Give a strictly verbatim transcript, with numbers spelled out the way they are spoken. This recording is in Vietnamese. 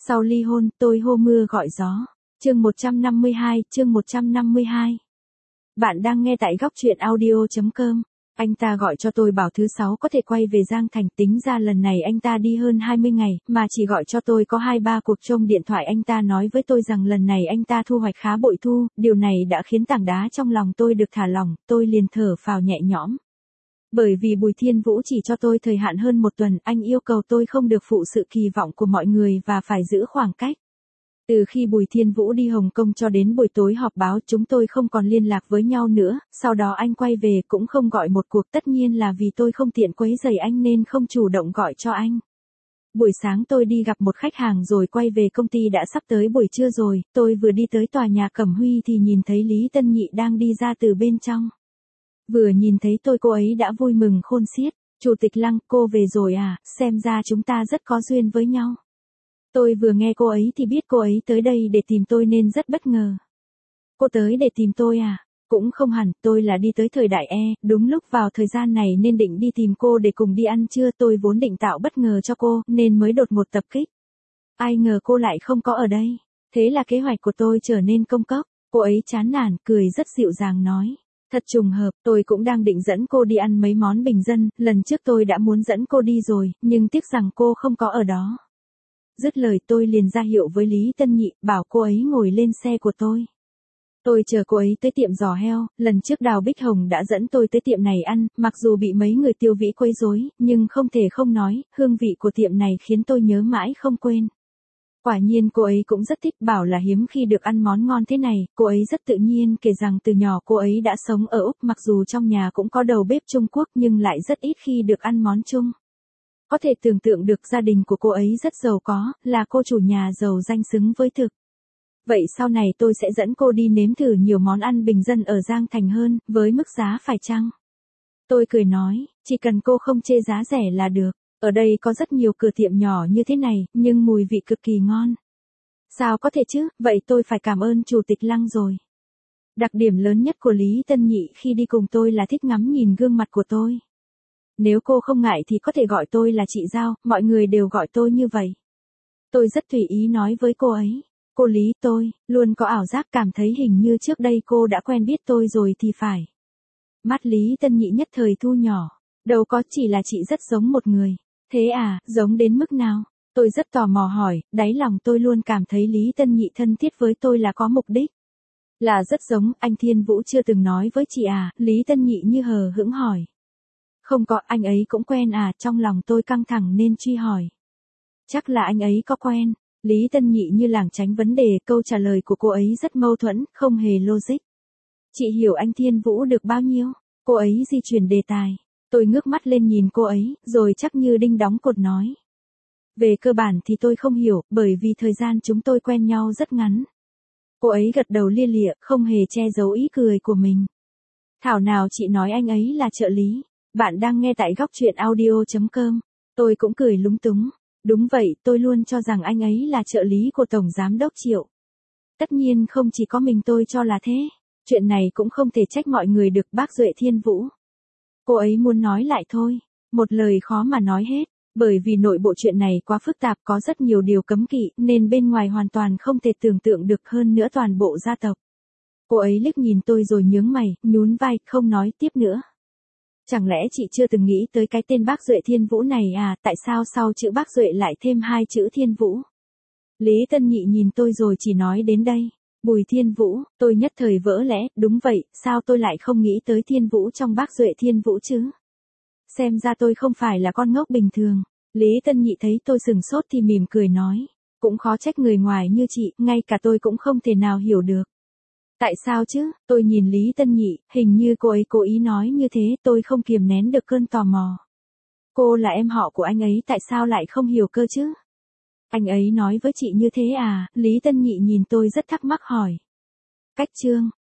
Sau ly hôn, tôi hô mưa gọi gió. Chương một trăm năm mươi hai, chương một trăm năm mươi hai. Bạn đang nghe tại góc truyện audio chấm com. Anh ta gọi cho tôi bảo thứ sáu có thể quay về Giang Thành, tính ra lần này anh ta đi hơn hai mươi ngày, mà chỉ gọi cho tôi có hai ba cuộc trong điện thoại. Anh ta nói với tôi rằng lần này anh ta thu hoạch khá bội thu, điều này đã khiến tảng đá trong lòng tôi được thả lỏng, tôi liền thở phào nhẹ nhõm. Bởi vì Bùi Thiên Vũ chỉ cho tôi thời hạn hơn một tuần, anh yêu cầu tôi không được phụ sự kỳ vọng của mọi người và phải giữ khoảng cách. Từ khi Bùi Thiên Vũ đi Hồng Kông cho đến buổi tối họp báo chúng tôi không còn liên lạc với nhau nữa, sau đó anh quay về cũng không gọi một cuộc, tất nhiên là vì tôi không tiện quấy rầy anh nên không chủ động gọi cho anh. Buổi sáng tôi đi gặp một khách hàng rồi quay về công ty đã sắp tới buổi trưa rồi, tôi vừa đi tới tòa nhà Cẩm Huy thì nhìn thấy Lý Tân Nhị đang đi ra từ bên trong. Vừa nhìn thấy tôi cô ấy đã vui mừng khôn xiết, Chủ tịch Lăng, cô về rồi à, xem ra chúng ta rất có duyên với nhau. Tôi vừa nghe cô ấy thì biết cô ấy tới đây để tìm tôi nên rất bất ngờ. Cô tới để tìm tôi à? Cũng không hẳn, tôi là đi tới thời đại E, đúng lúc vào thời gian này nên định đi tìm cô để cùng đi ăn trưa. Tôi vốn định tạo bất ngờ cho cô, nên mới đột ngột tập kích. Ai ngờ cô lại không có ở đây. Thế là kế hoạch của tôi trở nên công cốc. Cô ấy chán nản, cười rất dịu dàng nói. Thật trùng hợp, tôi cũng đang định dẫn cô đi ăn mấy món bình dân, lần trước tôi đã muốn dẫn cô đi rồi, nhưng tiếc rằng cô không có ở đó. Dứt lời tôi liền ra hiệu với Lý Tân Nhị, bảo cô ấy ngồi lên xe của tôi. Tôi chờ cô ấy tới tiệm giò heo, lần trước Đào Bích Hồng đã dẫn tôi tới tiệm này ăn, mặc dù bị mấy người tiêu vĩ quấy rối, nhưng không thể không nói, hương vị của tiệm này khiến tôi nhớ mãi không quên. Quả nhiên cô ấy cũng rất thích, bảo là hiếm khi được ăn món ngon thế này, cô ấy rất tự nhiên kể rằng từ nhỏ cô ấy đã sống ở Úc, mặc dù trong nhà cũng có đầu bếp Trung Quốc nhưng lại rất ít khi được ăn món Trung. Có thể tưởng tượng được gia đình của cô ấy rất giàu có, là cô chủ nhà giàu danh xứng với thực. Vậy sau này tôi sẽ dẫn cô đi nếm thử nhiều món ăn bình dân ở Giang Thành hơn, với mức giá phải chăng? Tôi cười nói, chỉ cần cô không chê giá rẻ là được. Ở đây có rất nhiều cửa tiệm nhỏ như thế này, nhưng mùi vị cực kỳ ngon. Sao có thể chứ, vậy tôi phải cảm ơn Chủ tịch Lăng rồi. Đặc điểm lớn nhất của Lý Tân Nhị khi đi cùng tôi là thích ngắm nhìn gương mặt của tôi. Nếu cô không ngại thì có thể gọi tôi là chị Giao, mọi người đều gọi tôi như vậy. Tôi rất tùy ý nói với cô ấy. Cô Lý, tôi luôn có ảo giác cảm thấy hình như trước đây cô đã quen biết tôi rồi thì phải. Mắt Lý Tân Nhị nhất thời thu nhỏ. Đâu có, chỉ là chị rất giống một người. Thế à, giống đến mức nào? Tôi rất tò mò hỏi, đáy lòng tôi luôn cảm thấy Lý Tân Nhị thân thiết với tôi là có mục đích. Là rất giống, anh Thiên Vũ chưa từng nói với chị à, Lý Tân Nhị như hờ hững hỏi. Không có, anh ấy cũng quen à, trong lòng tôi căng thẳng nên truy hỏi. Chắc là anh ấy có quen. Lý Tân Nhị như lảng tránh vấn đề, câu trả lời của cô ấy rất mâu thuẫn, không hề logic. Chị hiểu anh Thiên Vũ được bao nhiêu? Cô ấy di chuyển đề tài. Tôi ngước mắt lên nhìn cô ấy, rồi chắc như đinh đóng cột nói. Về cơ bản thì tôi không hiểu, bởi vì thời gian chúng tôi quen nhau rất ngắn. Cô ấy gật đầu lia lịa, không hề che giấu ý cười của mình. Thảo nào chị nói anh ấy là trợ lý. Bạn đang nghe tại góc truyện audio chấm com. Tôi cũng cười lúng túng. Đúng vậy, tôi luôn cho rằng anh ấy là trợ lý của Tổng Giám đốc Triệu. Tất nhiên không chỉ có mình tôi cho là thế. Chuyện này cũng không thể trách mọi người được, bác Duệ Thiên Vũ. Cô ấy muốn nói lại thôi. Một lời khó mà nói hết. Bởi vì nội bộ chuyện này quá phức tạp, có rất nhiều điều cấm kỵ, nên bên ngoài hoàn toàn không thể tưởng tượng được, hơn nữa toàn bộ gia tộc. Cô ấy liếc nhìn tôi rồi nhướng mày, nhún vai, không nói tiếp nữa. Chẳng lẽ chị chưa từng nghĩ tới cái tên bác Duệ Thiên Vũ này à, tại sao sau chữ bác Duệ lại thêm hai chữ Thiên Vũ? Lý Tân Nhị nhìn tôi rồi chỉ nói đến đây. Bùi Thiên Vũ, tôi nhất thời vỡ lẽ, đúng vậy, sao tôi lại không nghĩ tới Thiên Vũ trong bác Duệ Thiên Vũ chứ? Xem ra tôi không phải là con ngốc bình thường. Lý Tân Nhị thấy tôi sừng sốt thì mỉm cười nói. Cũng khó trách người ngoài như chị, ngay cả tôi cũng không thể nào hiểu được. Tại sao chứ? Tôi nhìn Lý Tân Nhị, hình như cô ấy cố ý nói như thế, tôi không kiềm nén được cơn tò mò. Cô là em họ của anh ấy, tại sao lại không hiểu cơ chứ? Anh ấy nói với chị như thế à? Lý Tân Nhị nhìn tôi rất thắc mắc hỏi. Cách trương,